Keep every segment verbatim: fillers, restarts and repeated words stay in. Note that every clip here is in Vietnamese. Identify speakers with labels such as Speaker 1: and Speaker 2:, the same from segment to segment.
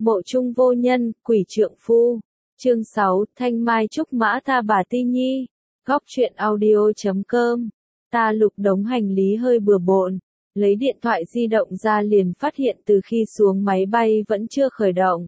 Speaker 1: Mộ chung vô nhân, quỷ trượng phu. Chương sáu, Thanh Mai Trúc Mã Tha Bà Ti Nhi. Góc truyện audio chấm com. Ta lục đống hành lý hơi bừa bộn, lấy điện thoại di động ra liền phát hiện từ khi xuống máy bay vẫn chưa khởi động.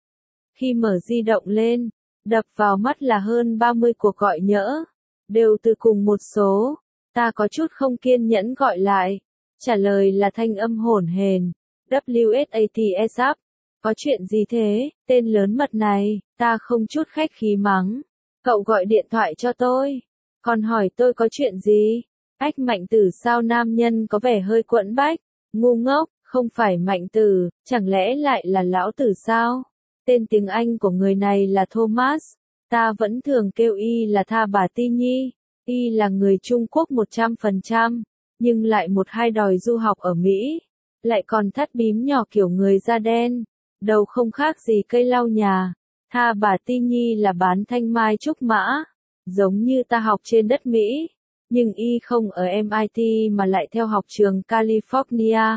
Speaker 1: Khi mở di động lên, đập vào mắt là hơn ba mươi cuộc gọi nhỡ, đều từ cùng một số. Ta có chút không kiên nhẫn gọi lại, trả lời là thanh âm hỗn hển. W S A T S up. Có chuyện gì thế, tên lớn mật này, ta không chút khách khí mắng. Cậu gọi điện thoại cho tôi, còn hỏi tôi có chuyện gì? Ách Mạnh Tử sao nam nhân có vẻ hơi quẫn bách, ngu ngốc, không phải Mạnh Tử, chẳng lẽ lại là Lão Tử sao? Tên tiếng Anh của người này là Thomas, ta vẫn thường kêu y là Tha Bà Ti Nhi, y là người Trung Quốc một trăm phần trăm, nhưng lại một hai đòi du học ở Mỹ, lại còn thắt bím nhỏ kiểu người da đen. Đầu không khác gì cây lau nhà. Tha Bà Ti Nhi là bán thanh mai trúc mã, giống như ta học trên đất Mỹ, nhưng y không ở M I T mà lại theo học trường California.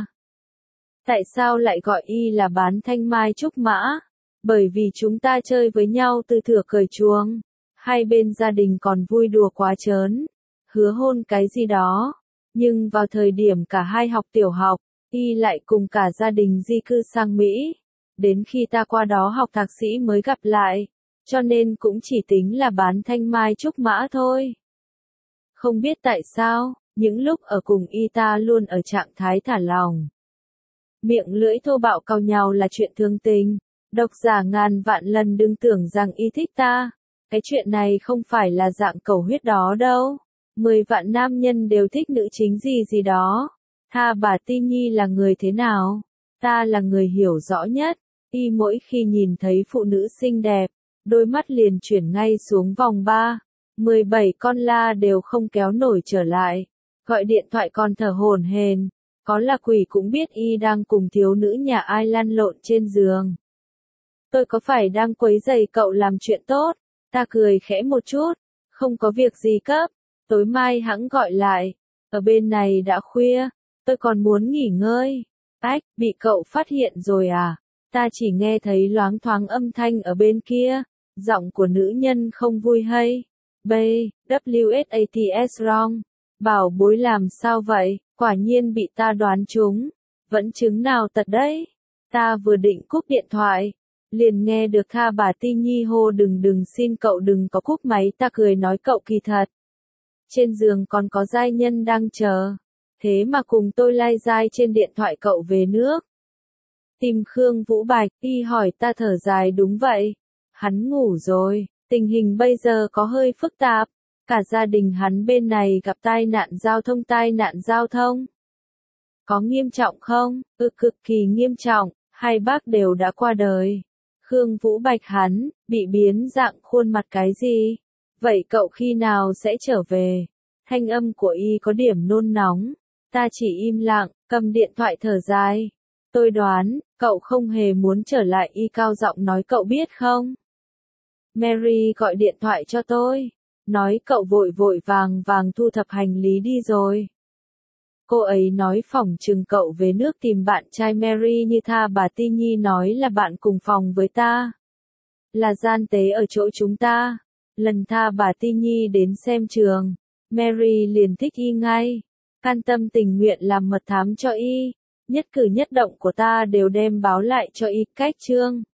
Speaker 1: Tại sao lại gọi y là bán thanh mai trúc mã? Bởi vì chúng ta chơi với nhau từ thửa cởi chuồng, hai bên gia đình còn vui đùa quá trớn, hứa hôn cái gì đó, nhưng vào thời điểm cả hai học tiểu học, y lại cùng cả gia đình di cư sang Mỹ. Đến khi ta qua đó học thạc sĩ mới gặp lại, cho nên cũng chỉ tính là bán thanh mai trúc mã thôi. Không biết tại sao, những lúc ở cùng y ta luôn ở trạng thái thả lỏng. Miệng lưỡi thô bạo cau nhau là chuyện thương tình, độc giả ngàn vạn lần đừng tưởng rằng y thích ta. Cái chuyện này không phải là dạng cầu huyết đó đâu. Mười vạn nam nhân đều thích nữ chính gì gì đó. Tha Bà Ti Nhi là người thế nào? Ta là người hiểu rõ nhất. Y mỗi khi nhìn thấy phụ nữ xinh đẹp, đôi mắt liền chuyển ngay xuống vòng ba. mười bảy con la đều không kéo nổi trở lại. Gọi điện thoại còn thở hổn hển. Có là quỷ cũng biết y đang cùng thiếu nữ nhà ai lăn lộn trên giường. Tôi có phải đang quấy rầy cậu làm chuyện tốt? Ta cười khẽ một chút. Không có việc gì cấp. Tối mai hẵng gọi lại. Ở bên này đã khuya. Tôi còn muốn nghỉ ngơi. Ách, bị cậu phát hiện rồi à? Ta chỉ nghe thấy loáng thoáng âm thanh ở bên kia, giọng của nữ nhân không vui hay. B, W S A T S wrong. Bảo bối làm sao vậy, quả nhiên bị ta đoán trúng. Vẫn chứng nào tật đấy. Ta vừa định cúp điện thoại, liền nghe được Tha Bà Ti Nhi hô đừng đừng xin cậu đừng có cúp máy. Ta cười nói cậu kỳ thật. Trên giường còn có giai nhân đang chờ. Thế mà cùng tôi lai dai trên điện thoại cậu về nước. Tìm Khương Vũ Bạch, y hỏi ta thở dài đúng vậy. Hắn ngủ rồi, tình hình bây giờ có hơi phức tạp. Cả gia đình hắn bên này gặp tai nạn giao thông tai nạn giao thông. Có nghiêm trọng không? Ừ cực kỳ nghiêm trọng, hai bác đều đã qua đời. Khương Vũ Bạch hắn, bị biến dạng khuôn mặt cái gì? Vậy cậu khi nào sẽ trở về? Thanh âm của y có điểm nôn nóng. Ta chỉ im lặng, cầm điện thoại thở dài. Tôi đoán, cậu không hề muốn trở lại y cao giọng nói cậu biết không? Mary gọi điện thoại cho tôi, nói cậu vội vội vàng vàng thu thập hành lý đi rồi. Cô ấy nói phỏng chừng cậu về nước tìm bạn trai Mary như Tha Bà Ti Nhi nói là bạn cùng phòng với ta. Là gian tế ở chỗ chúng ta. Lần Tha Bà Ti Nhi đến xem trường, Mary liền thích y ngay. Can tâm tình nguyện làm mật thám cho y. Nhất cử nhất động của ta đều đem báo lại cho y cách chương.